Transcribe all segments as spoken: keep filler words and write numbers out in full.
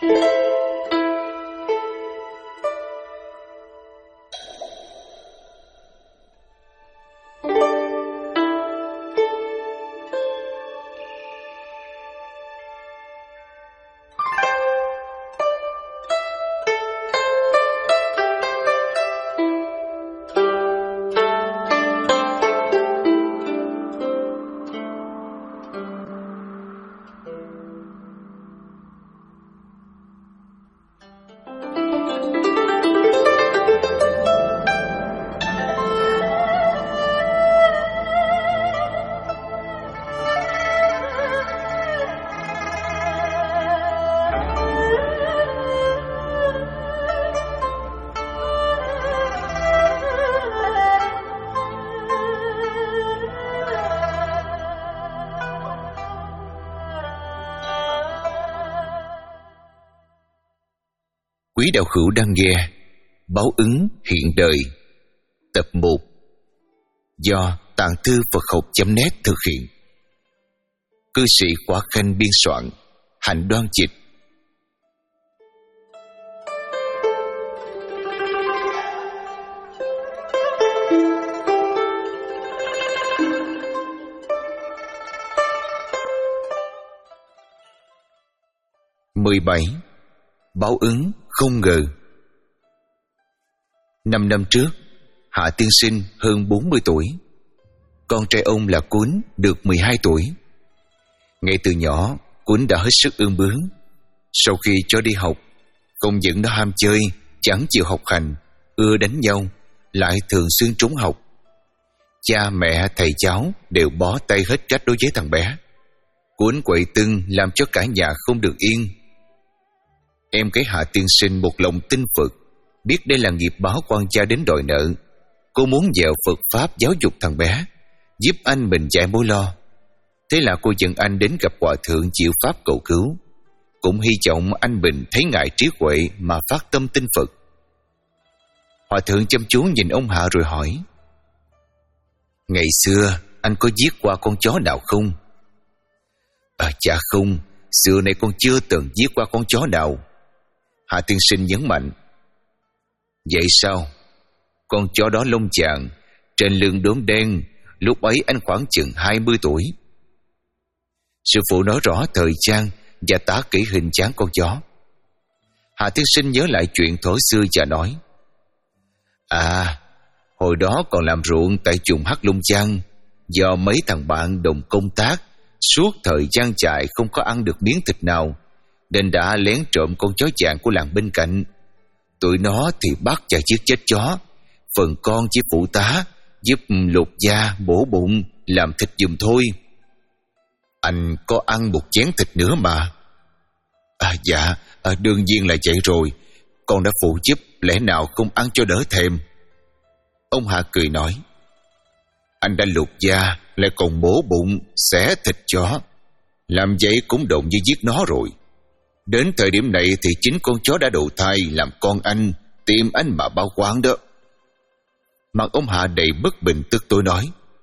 Quý đạo hữu đang nghe Báo ứng hiện đời tập một do Tạng Thư Phật Học chấm net thực hiện. Cư sĩ Khỏa Khanh biên soạn, Hạnh Đoan dịch. mười bảy. Báo ứng không ngờ. Năm năm trước, Hạ tiên sinh hơn bốn mươi tuổi. Con trai ông là Cuốn được mười hai tuổi. Ngay từ nhỏ, Cuốn đã hết sức ương bướng. Sau khi cho đi học, không những nó ham chơi, chẳng chịu học hành, ưa đánh nhau, lại thường xuyên trốn học. Cha mẹ thầy cháu đều bó tay hết trách đối với thằng bé. Cuốn quậy tưng làm cho cả nhà không được yên. Em cái Hạ tiên sinh một lòng tin Phật, biết đây là nghiệp báo quan cha đến đòi nợ. Cô muốn dèo Phật Pháp giáo dục thằng bé, giúp anh mình giải mối lo. Thế là cô dẫn anh đến gặp Hòa thượng chịu Pháp cầu cứu, cũng hy vọng anh mình thấy ngài trí huệ mà phát tâm tin Phật. Hòa thượng chăm chú nhìn ông Hạ rồi hỏi: Ngày xưa anh có giết qua con chó nào không? À, dạ không, xưa nay con chưa từng giết qua con chó nào. Hạ tiên sinh nhấn mạnh: Vậy sao? Con chó đó lông chàng, trên lưng đốm đen, lúc ấy anh khoảng chừng hai mươi tuổi. Sư phụ nói rõ thời gian và tả kỹ hình dáng con chó. Hạ tiên sinh nhớ lại chuyện thuở xưa và nói: À, hồi đó còn làm ruộng tại vùng Hắc Long Giang, do mấy thằng bạn đồng công tác, suốt thời gian dài không có ăn được miếng thịt nào, nên đã lén trộm con chó vàng của làng bên cạnh. Tụi nó thì bắt và giết chết chó, phần con chỉ phụ tá giúp lột da, bổ bụng, làm thịt giùm thôi. Anh có ăn một chén thịt nữa mà. À dạ, à, đương nhiên là vậy rồi. Con đã phụ giúp, lẽ nào không ăn cho đỡ thèm. Ông Hạ cười nói: Anh đã lột da, lại còn bổ bụng, xẻ thịt chó, làm vậy cũng đồng như giết nó rồi. Đến thời điểm này thì chính con chó đã đầu thai làm con anh, tìm anh mà báo oán đó. Mặt ông Hạ đầy bất bình, tức tối nói: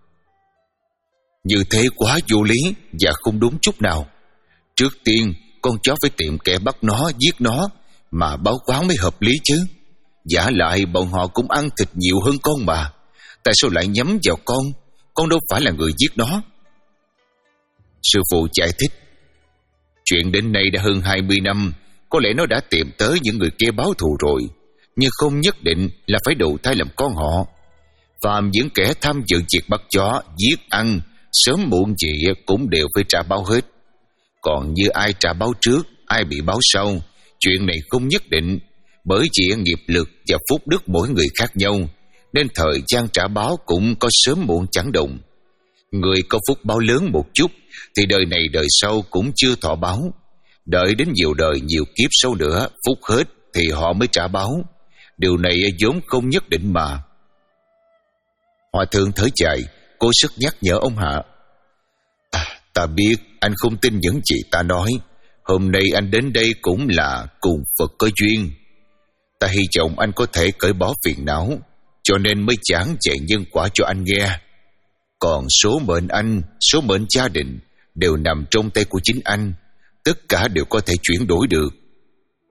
Như thế quá vô lý và không đúng chút nào. Trước tiên con chó phải tìm kẻ bắt nó, giết nó mà báo oán mới hợp lý chứ. Giả lại bọn họ cũng ăn thịt nhiều hơn con mà, tại sao lại nhắm vào con? Con đâu phải là người giết nó. Sư phụ giải thích: Chuyện đến nay đã hơn hai mươi năm, có lẽ nó đã tìm tới những người kia báo thù rồi, nhưng không nhất định là phải đầu thai làm con họ. Phàm những kẻ tham dự việc bắt chó, giết ăn, sớm muộn gì cũng đều phải trả báo hết. Còn như ai trả báo trước, ai bị báo sau, chuyện này không nhất định, bởi vì nghiệp lực và phúc đức mỗi người khác nhau, nên thời gian trả báo cũng có sớm muộn chẳng đồng. Người có phúc báo lớn một chút thì đời này đời sau cũng chưa thọ báo. Đợi đến nhiều đời nhiều kiếp sau nữa, phúc hết thì họ mới trả báo. Điều này vốn không nhất định mà. Hòa thượng thở dài, cố sức nhắc nhở ông Hạ: À, ta biết anh không tin những gì ta nói. Hôm nay anh đến đây cũng là cùng Phật có duyên. Ta hy vọng anh có thể cởi bỏ phiền não, cho nên mới giảng về nhân quả cho anh nghe. Còn số mệnh anh, số mệnh gia đình đều nằm trong tay của chính anh, tất cả đều có thể chuyển đổi được.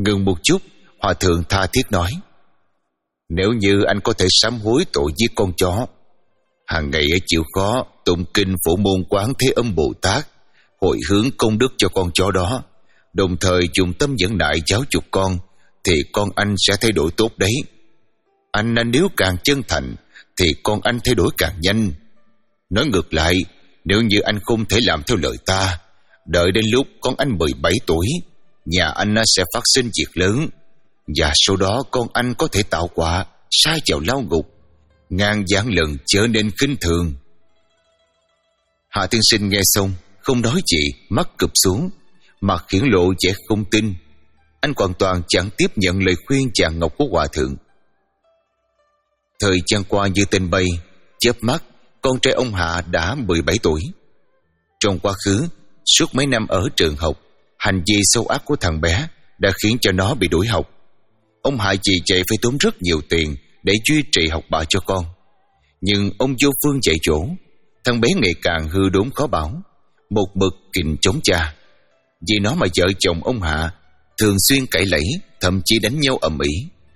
Ngừng một chút, hòa thượng tha thiết nói: Nếu như anh có thể sám hối tội giết con chó, hàng ngày ấy chịu khó tụng kinh phổ môn Quán Thế Âm Bồ Tát, hồi hướng công đức cho con chó đó, đồng thời dùng tâm nhẫn nại giáo dục con, thì con anh sẽ thay đổi tốt đấy. Anh nếu càng chân thành thì con anh thay đổi càng nhanh. Nói ngược lại, nếu như anh không thể làm theo lời ta, đợi đến lúc con anh mười bảy tuổi, nhà anh sẽ phát sinh việc lớn, và sau đó con anh có thể tạo quả sa vào lao ngục, ngàn vạn lần trở nên khinh thường. Hạ tiên sinh nghe xong không nói gì, mắt cụp xuống, mặt hiển lộ vẻ không tin. Anh hoàn toàn chẳng tiếp nhận lời khuyên chàng ngọc của hòa thượng. Thời gian qua như tên bay, chớp mắt con trai ông Hạ đã mười bảy tuổi. Trong quá khứ, suốt mấy năm ở trường học, hành vi xấu ác của thằng bé đã khiến cho nó bị đuổi học. Ông Hạ vì vậy phải tốn rất nhiều tiền để duy trì học bạ cho con. Nhưng ông vô phương dạy dỗ, thằng bé ngày càng hư đốn khó bảo, một mực kình chống cha. Vì nó mà vợ chồng ông Hạ thường xuyên cãi lẫy, thậm chí đánh nhau ầm ĩ.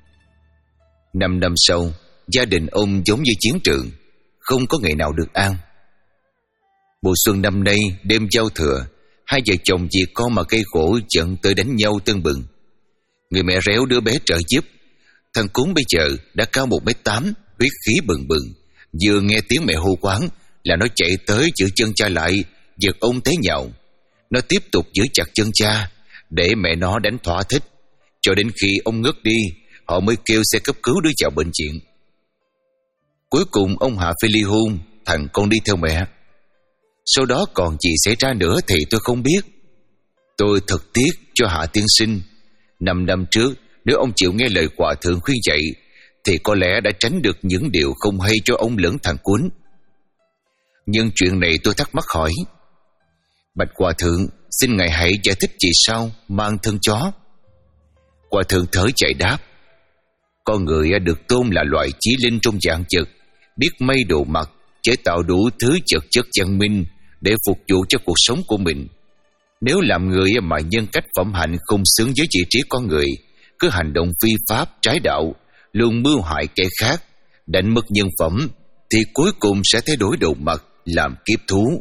Năm năm sau, gia đình ông giống như chiến trường, không có ngày nào được an. Mùa xuân năm nay, đêm giao thừa, hai vợ chồng vì con mà gây khổ dẫn tới đánh nhau tưng bừng. Người mẹ réo đứa bé trợ giúp. Thằng Cún bây giờ đã cao một mét tám, huyết khí bừng bừng. Vừa nghe tiếng mẹ hô quán là nó chạy tới giữ chân cha lại, giật ông té nhào. Nó tiếp tục giữ chặt chân cha để mẹ nó đánh thỏa thích, cho đến khi ông ngất đi, họ mới kêu xe cấp cứu đưa vào bệnh viện. Cuối cùng ông Hạ phải ly hôn, thằng con đi theo mẹ. Sau đó còn gì xảy ra nữa thì tôi không biết. Tôi thật tiếc cho Hạ tiên sinh. Năm năm trước, nếu ông chịu nghe lời hòa thượng khuyên dạy, thì có lẽ đã tránh được những điều không hay cho ông lẫn thằng Cuốn. Nhưng chuyện này tôi thắc mắc hỏi: Bạch hòa thượng, xin ngài hãy giải thích vì sao mang thân chó. Hòa thượng thở dài đáp: Con người được tôn là loại chí linh trong vạn vật, biết mây đồ mặt, chế tạo đủ thứ vật chất văn minh để phục vụ cho cuộc sống của mình. Nếu làm người mà nhân cách phẩm hạnh không xứng với vị trí con người, cứ hành động phi pháp trái đạo, luôn mưu hại kẻ khác, đánh mất nhân phẩm, thì cuối cùng sẽ thay đổi đầu mặt làm kiếp thú.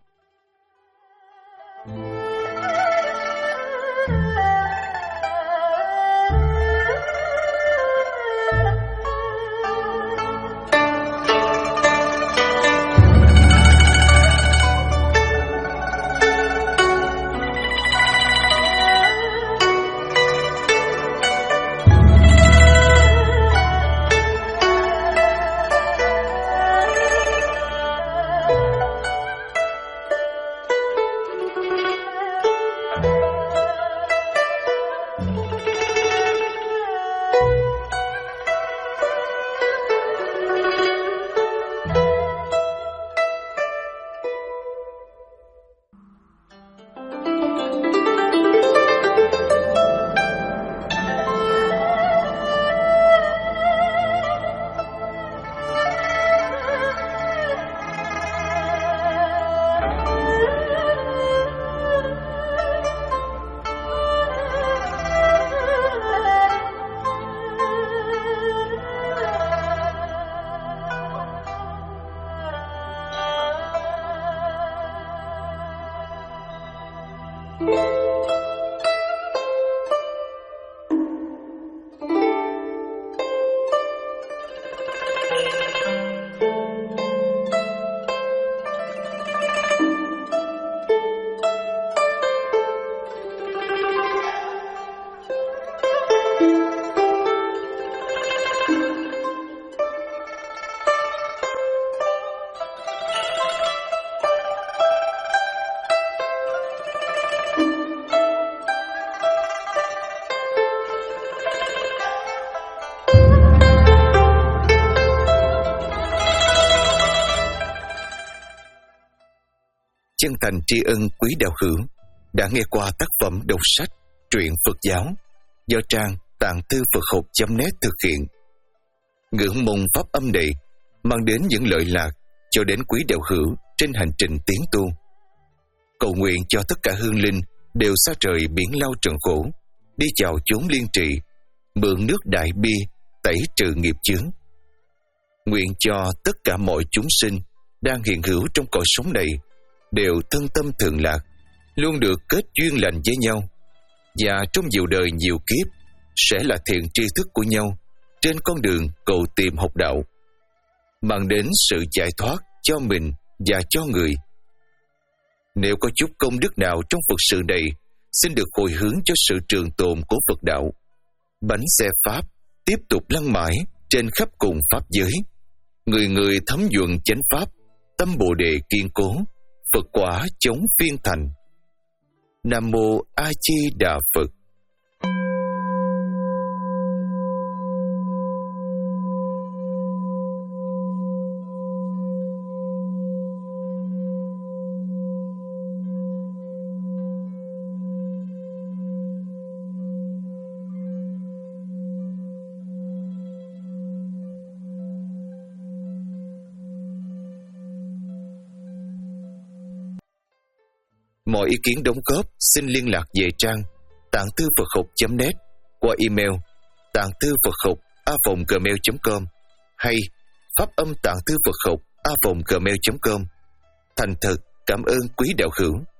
Chân thành tri ân quý đạo hữu đã nghe qua tác phẩm đọc sách truyện Phật giáo do trang tạng thư Phật học chấm net thực hiện. Ngưỡng mong pháp âm này mang đến những lợi lạc cho đến quý đạo hữu trên hành trình tiến tu. Cầu nguyện cho tất cả hương linh đều xa trời biển lao trần khổ, đi vào chốn liên trì, mượn nước đại bi tẩy trừ nghiệp chướng. Nguyện cho tất cả mọi chúng sinh đang hiện hữu trong cõi sống này đều thân tâm thường lạc, luôn được kết duyên lành với nhau, và trong nhiều đời nhiều kiếp sẽ là thiện tri thức của nhau trên con đường cầu tìm học đạo, mang đến sự giải thoát cho mình và cho người. Nếu có chút công đức nào trong Phật sự này, xin được hồi hướng cho sự trường tồn của Phật đạo. Bánh xe Pháp tiếp tục lăn mãi trên khắp cùng Pháp giới. Người người thấm nhuận chánh Pháp, tâm Bồ Đề kiên cố, Phật quả chống phiên thành. Nam Mô A Di Đà Phật. Mọi ý kiến đóng góp xin liên lạc về trang tạng thư Phật học chấm net qua email tạng thư Phật học a vòng gmail chấm com hay pháp âm tạng thư Phật học a vòng gmail chấm com. Thành thật cảm ơn quý đạo hữu.